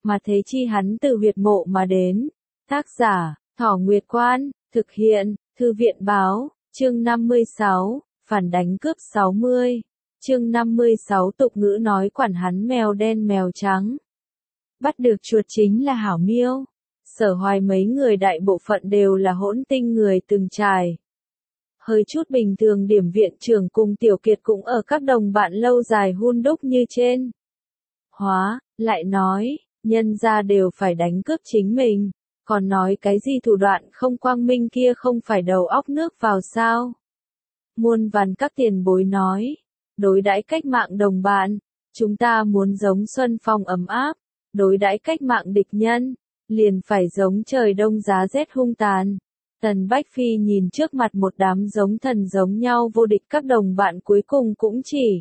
mà thế chi hắn từ huyệt mộ mà đến. Tác giả, Thỏ Nguyệt Quan, thực hiện, Thư viện báo, chương 56, phản đánh cướp 60. Chương 56 tục ngữ nói quản hắn mèo đen mèo trắng. Bắt được chuột chính là hảo miêu. Sở Hoài mấy người đại bộ phận đều là hỗn tinh người từng trải. Hơi chút bình thường điểm viện trưởng cùng Tiểu Kiệt cũng ở các đồng bạn lâu dài hun đúc như trên. Lại nói, nhân ra đều phải đánh cướp chính mình, còn nói cái gì thủ đoạn không quang minh kia không phải đầu óc nước vào sao. Muôn vàn các tiền bối nói, đối đãi cách mạng đồng bạn, chúng ta muốn giống xuân phong ấm áp, đối đãi cách mạng địch nhân, liền phải giống trời đông giá rét hung tàn. Tần Bách Phi nhìn trước mặt một đám giống thần giống nhau vô địch các đồng bạn cuối cùng cũng chỉ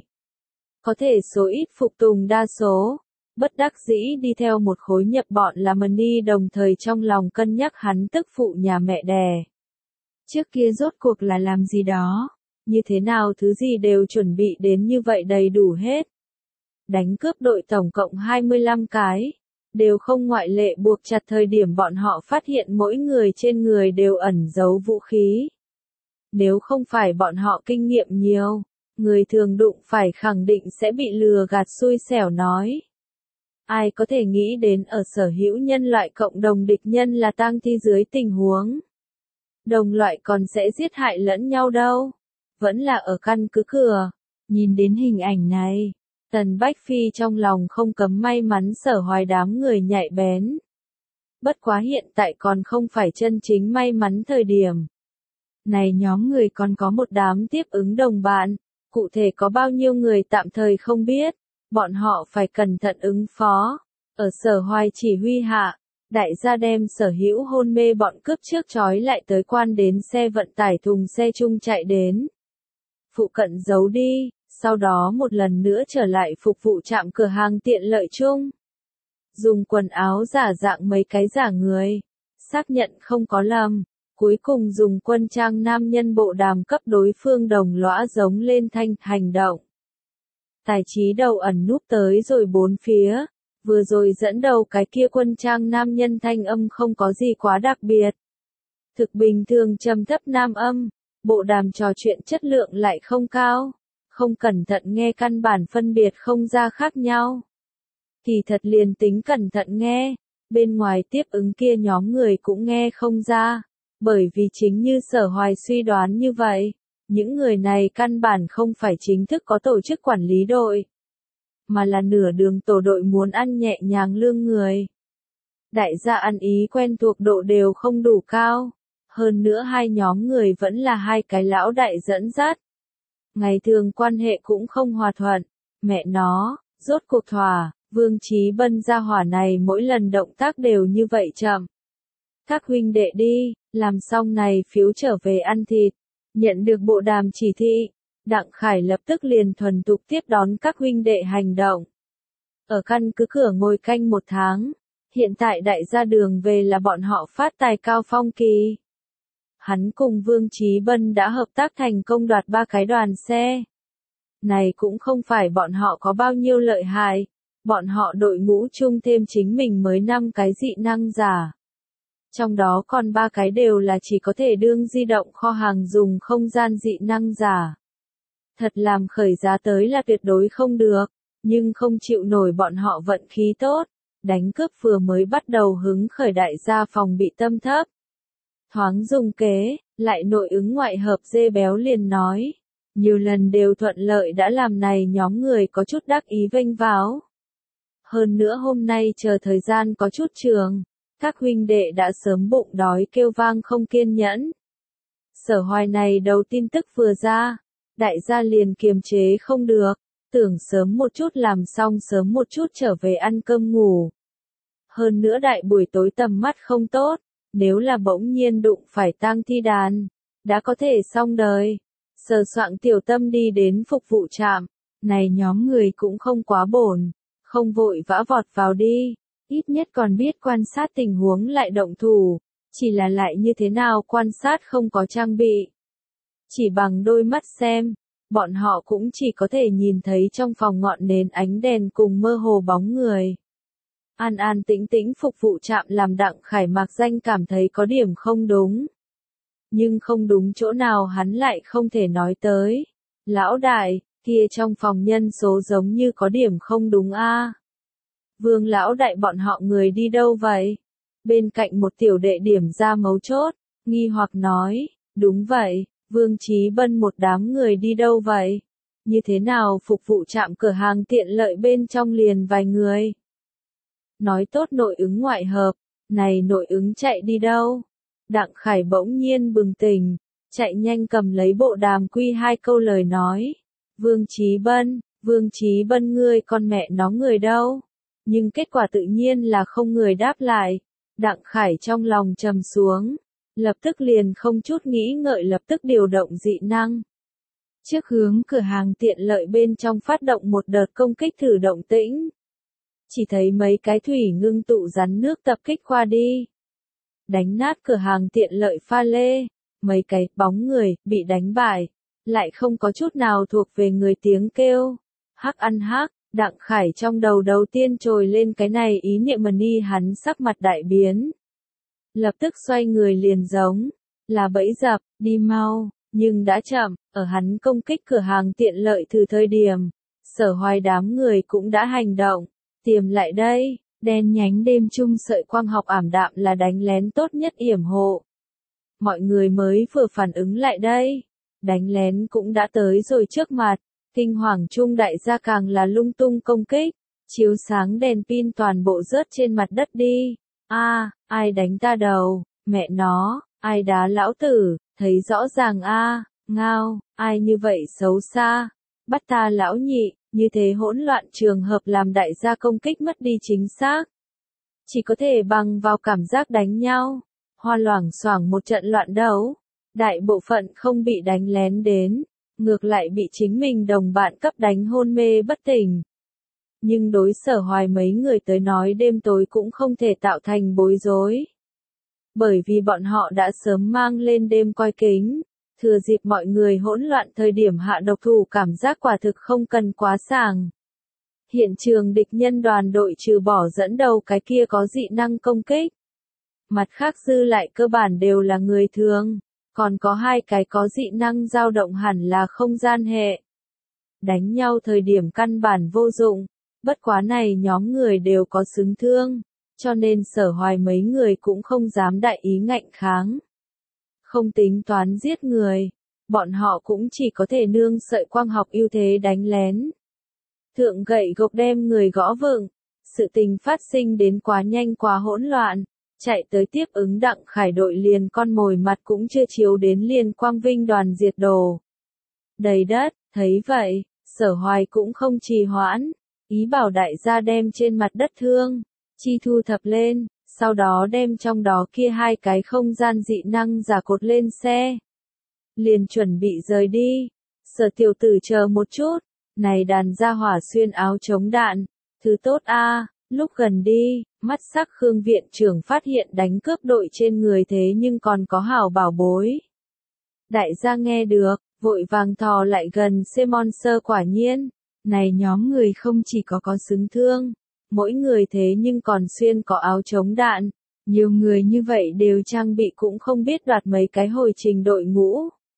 có thể số ít phục tùng đa số, bất đắc dĩ đi theo một khối nhập bọn là Mani đồng thời trong lòng cân nhắc hắn tức phụ nhà mẹ đẻ. Trước kia rốt cuộc là làm gì đó, như thế nào thứ gì đều chuẩn bị đến như vậy đầy đủ hết. Đánh cướp đội tổng cộng 25 cái. Đều không ngoại lệ buộc chặt thời điểm bọn họ phát hiện mỗi người trên người đều ẩn giấu vũ khí. Nếu không phải bọn họ kinh nghiệm nhiều, người thường đụng phải khẳng định sẽ bị lừa gạt xui xẻo nói. Ai có thể nghĩ đến ở sở hữu nhân loại cộng đồng địch nhân là tang thi dưới tình huống. Đồng loại còn sẽ giết hại lẫn nhau đâu. Vẫn là ở căn cứ cửa. Nhìn đến hình ảnh này. Tần Bách Phi trong lòng không cấm may mắn Sở Hoài đám người nhạy bén. Bất quá hiện tại còn không phải chân chính may mắn thời điểm. Này nhóm người còn có một đám tiếp ứng đồng bạn, cụ thể có bao nhiêu người tạm thời không biết, bọn họ phải cẩn thận ứng phó. Ở Sở Hoài chỉ huy hạ, đại gia đem sở hữu hôn mê bọn cướp trước trói lại tới quan đến xe vận tải thùng xe chung chạy đến. Phụ cận giấu đi. Sau đó một lần nữa trở lại phục vụ trạm cửa hàng tiện lợi chung. Dùng quần áo giả dạng mấy cái giả người. Xác nhận không có lầm. Cuối cùng dùng quân trang nam nhân bộ đàm cấp đối phương đồng lõa giống lên thanh hành động. Tài trí đầu ẩn núp tới rồi bốn phía. Vừa rồi dẫn đầu cái kia quân trang nam nhân thanh âm không có gì quá đặc biệt. Thực bình thường trầm thấp nam âm. Bộ đàm trò chuyện chất lượng lại không cao. Không cẩn thận nghe căn bản phân biệt không ra khác nhau. Kỳ thật liền tính cẩn thận nghe, bên ngoài tiếp ứng kia nhóm người cũng nghe không ra, bởi vì chính như Sở Hoài suy đoán như vậy, những người này căn bản không phải chính thức có tổ chức quản lý đội, mà là nửa đường tổ đội muốn ăn nhẹ nhàng lương người. Đại gia ăn ý quen thuộc độ đều không đủ cao, hơn nữa hai nhóm người vẫn là hai cái lão đại dẫn dắt. Ngày thường quan hệ cũng không hòa thuận, mẹ nó, rốt cuộc thỏa, Vương Chí Bân gia hỏa này mỗi lần động tác đều như vậy chậm. Các huynh đệ đi, làm xong này phiếu trở về ăn thịt, nhận được bộ đàm chỉ thị, Đặng Khải lập tức liền thuần thục tiếp đón các huynh đệ hành động. Ở căn cứ cửa ngồi canh 1 tháng, hiện tại đại gia đường về là bọn họ phát tài cao phong kỳ. Hắn cùng Vương Chí Bân đã hợp tác thành công đoạt 3 cái đoàn xe. Này cũng không phải bọn họ có bao nhiêu lợi hại, bọn họ đội ngũ chung thêm chính mình mới 5 cái dị năng giả. Trong đó còn 3 cái đều là chỉ có thể đương di động kho hàng dùng không gian dị năng giả. Thật làm khởi giá tới là tuyệt đối không được, nhưng không chịu nổi bọn họ vận khí tốt, đánh cướp vừa mới bắt đầu hứng khởi đại gia phòng bị tâm thấp. Thoáng dùng kế, lại nội ứng ngoại hợp dê béo liền nói. Nhiều lần đều thuận lợi đã làm này nhóm người có chút đắc ý vênh váo. Hơn nữa hôm nay chờ thời gian có chút trường, các huynh đệ đã sớm bụng đói kêu vang không kiên nhẫn. Sở Hoài này đầu tin tức vừa ra, đại gia liền kiềm chế không được, tưởng sớm một chút làm xong sớm một chút trở về ăn cơm ngủ. Hơn nữa đại buổi tối tầm mắt không tốt. Nếu là bỗng nhiên đụng phải tang thi đàn, đã có thể xong đời. Sờ soạng tiểu tâm đi đến phục vụ trạm, này nhóm người cũng không quá bổn, không vội vã vọt vào đi, ít nhất còn biết quan sát tình huống lại động thủ, chỉ là lại như thế nào quan sát không có trang bị. Chỉ bằng đôi mắt xem, bọn họ cũng chỉ có thể nhìn thấy trong phòng ngọn nến ánh đèn cùng mơ hồ bóng người. An an tĩnh tĩnh phục vụ trạm làm Đặng Khải mạc danh cảm thấy có điểm không đúng. Nhưng không đúng chỗ nào hắn lại không thể nói tới. Lão đại, kia trong phòng nhân số giống như có điểm không đúng a. Vương lão đại bọn họ người đi đâu vậy? Bên cạnh một tiểu đệ điểm ra mấu chốt, nghi hoặc nói, đúng vậy, Vương Chí Bân một đám người đi đâu vậy? Như thế nào phục vụ trạm cửa hàng tiện lợi bên trong liền vài người? Nói tốt nội ứng ngoại hợp, này nội ứng chạy đi đâu? Đặng Khải bỗng nhiên bừng tỉnh, chạy nhanh cầm lấy bộ đàm quy 2 câu lời nói. Vương Chí Bân ngươi con mẹ nó người đâu? Nhưng kết quả tự nhiên là không người đáp lại. Đặng Khải trong lòng trầm xuống, lập tức liền không chút nghĩ ngợi lập tức điều động dị năng. Trước hướng cửa hàng tiện lợi bên trong phát động một đợt công kích thử động tĩnh. Chỉ thấy mấy cái thủy ngưng tụ rắn nước tập kích qua đi. Đánh nát cửa hàng tiện lợi pha lê, mấy cái bóng người bị đánh bại, lại không có chút nào thuộc về người tiếng kêu. Hắc ăn hắc, Đặng Khải trong đầu tiên trồi lên cái này ý niệm mani hắn sắc mặt đại biến. Lập tức xoay người liền giống, là bẫy dập, đi mau, nhưng đã chậm, ở hắn công kích cửa hàng tiện lợi từ thời điểm. Sở Hoài đám người cũng đã hành động, tiềm lại đây, đen nhánh đêm trung sợi quang học ảm đạm là đánh lén tốt nhất yểm hộ. Mọi người mới vừa phản ứng lại đây, đánh lén cũng đã tới rồi trước mặt, kinh hoàng trung đại gia càng là lung tung công kích, chiếu sáng đèn pin toàn bộ rớt trên mặt đất đi. Ai đánh ta đầu, mẹ nó, ai đá lão tử, thấy rõ ràng ngao, ai như vậy xấu xa, bắt ta lão nhị, như thế hỗn loạn trường hợp làm đại gia công kích mất đi chính xác. Chỉ có thể bằng vào cảm giác đánh nhau, hoa loảng xoảng một trận loạn đấu, đại bộ phận không bị đánh lén đến, ngược lại bị chính mình đồng bạn cấp đánh hôn mê bất tỉnh. Nhưng đối Sở Hoài mấy người tới nói đêm tối cũng không thể tạo thành bối rối. Bởi vì bọn họ đã sớm mang lên đêm coi kính, thừa dịp mọi người hỗn loạn thời điểm hạ độc thủ cảm giác quả thực không cần quá sàng. Hiện trường địch nhân đoàn đội trừ bỏ dẫn đầu cái kia có dị năng công kích. Mặt khác dư lại cơ bản đều là người thường, còn có 2 cái có dị năng dao động hẳn là không gian hệ. Đánh nhau thời điểm căn bản vô dụng, bất quá này nhóm người đều có xứng thương, cho nên Sở Hoài mấy người cũng không dám đại ý ngạnh kháng. Không tính toán giết người, bọn họ cũng chỉ có thể nương sợi quang học ưu thế đánh lén. Thượng gậy gộc đem người gõ vựng, sự tình phát sinh đến quá nhanh quá hỗn loạn, chạy tới tiếp ứng Đặng Khải đội liền con mồi mặt cũng chưa chiếu đến liền quang vinh đoàn diệt đồ. Đầy đất, thấy vậy, Sở Hoài cũng không trì hoãn, ý bảo đại gia đem trên mặt đất thương, chi thu thập lên, sau đó đem trong đó kia 2 cái không gian dị năng giả cột lên xe. Liền chuẩn bị rời đi, Sở tiểu tử chờ một chút, này đàn gia hỏa xuyên áo chống đạn, thứ tốt lúc gần đi, mắt sắc Khương viện trưởng phát hiện đánh cướp đội trên người thế nhưng còn có hảo bảo bối. Đại gia nghe được, vội vàng thò lại gần Simon Sơ quả nhiên, này nhóm người không chỉ có xứng thương, mỗi người thế nhưng còn xuyên có áo chống đạn, nhiều người như vậy đều trang bị cũng không biết đoạt mấy cái hồi trình đội ngũ.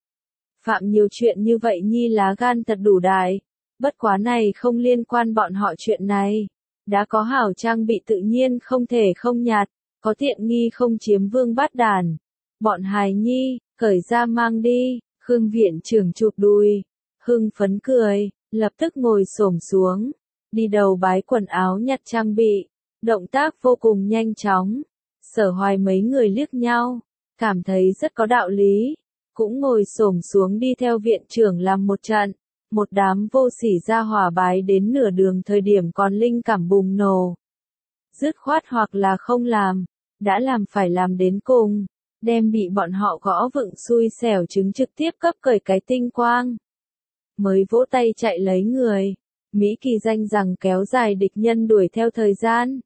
Phạm nhiều chuyện như vậy nhi lá gan thật đủ đại, bất quá này không liên quan bọn họ chuyện này. Đã có hảo trang bị tự nhiên không thể không nhạt, có tiện nghi không chiếm vương bát đàn. Bọn hài nhi, cởi ra mang đi, Khương viện trưởng chụp đùi, hưng phấn cười, lập tức ngồi xổm xuống, đi đầu bái quần áo nhặt trang bị, động tác vô cùng nhanh chóng. Sở Hoài mấy người liếc nhau, cảm thấy rất có đạo lý, cũng ngồi xổm xuống đi theo viện trưởng làm một trận. Một đám vô sỉ ra hỏa bái đến nửa đường thời điểm còn linh cảm bùng nổ. Dứt khoát hoặc là không làm, đã làm phải làm đến cùng, đem bị bọn họ gõ vựng xui xẻo trứng trực tiếp cấp cởi cái tinh quang. Mới vỗ tay chạy lấy người, Mỹ kỳ danh rằng kéo dài địch nhân đuổi theo thời gian.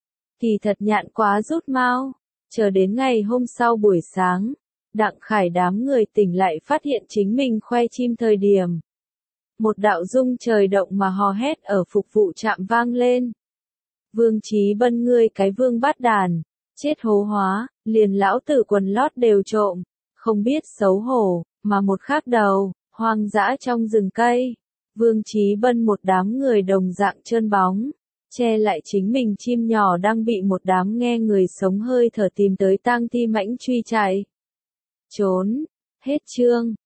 Kỳ thật nhạn quá rút mau, chờ đến ngày hôm sau buổi sáng, Đặng Khải đám người tỉnh lại phát hiện chính mình khoe chim thời điểm. Một đạo rung trời động mà hò hét ở phục vụ trạm vang lên. Vương Chí Bân ngươi cái vương bát đàn, chết hố hóa, liền lão tử quần lót đều trộm, không biết xấu hổ, mà một khác đầu, hoang dã trong rừng cây. Vương Chí Bân một đám người đồng dạng trơn bóng, che lại chính mình chim nhỏ đang bị một đám nghe người sống hơi thở tìm tới tang thi mãnh truy chạy. Trốn, hết chương.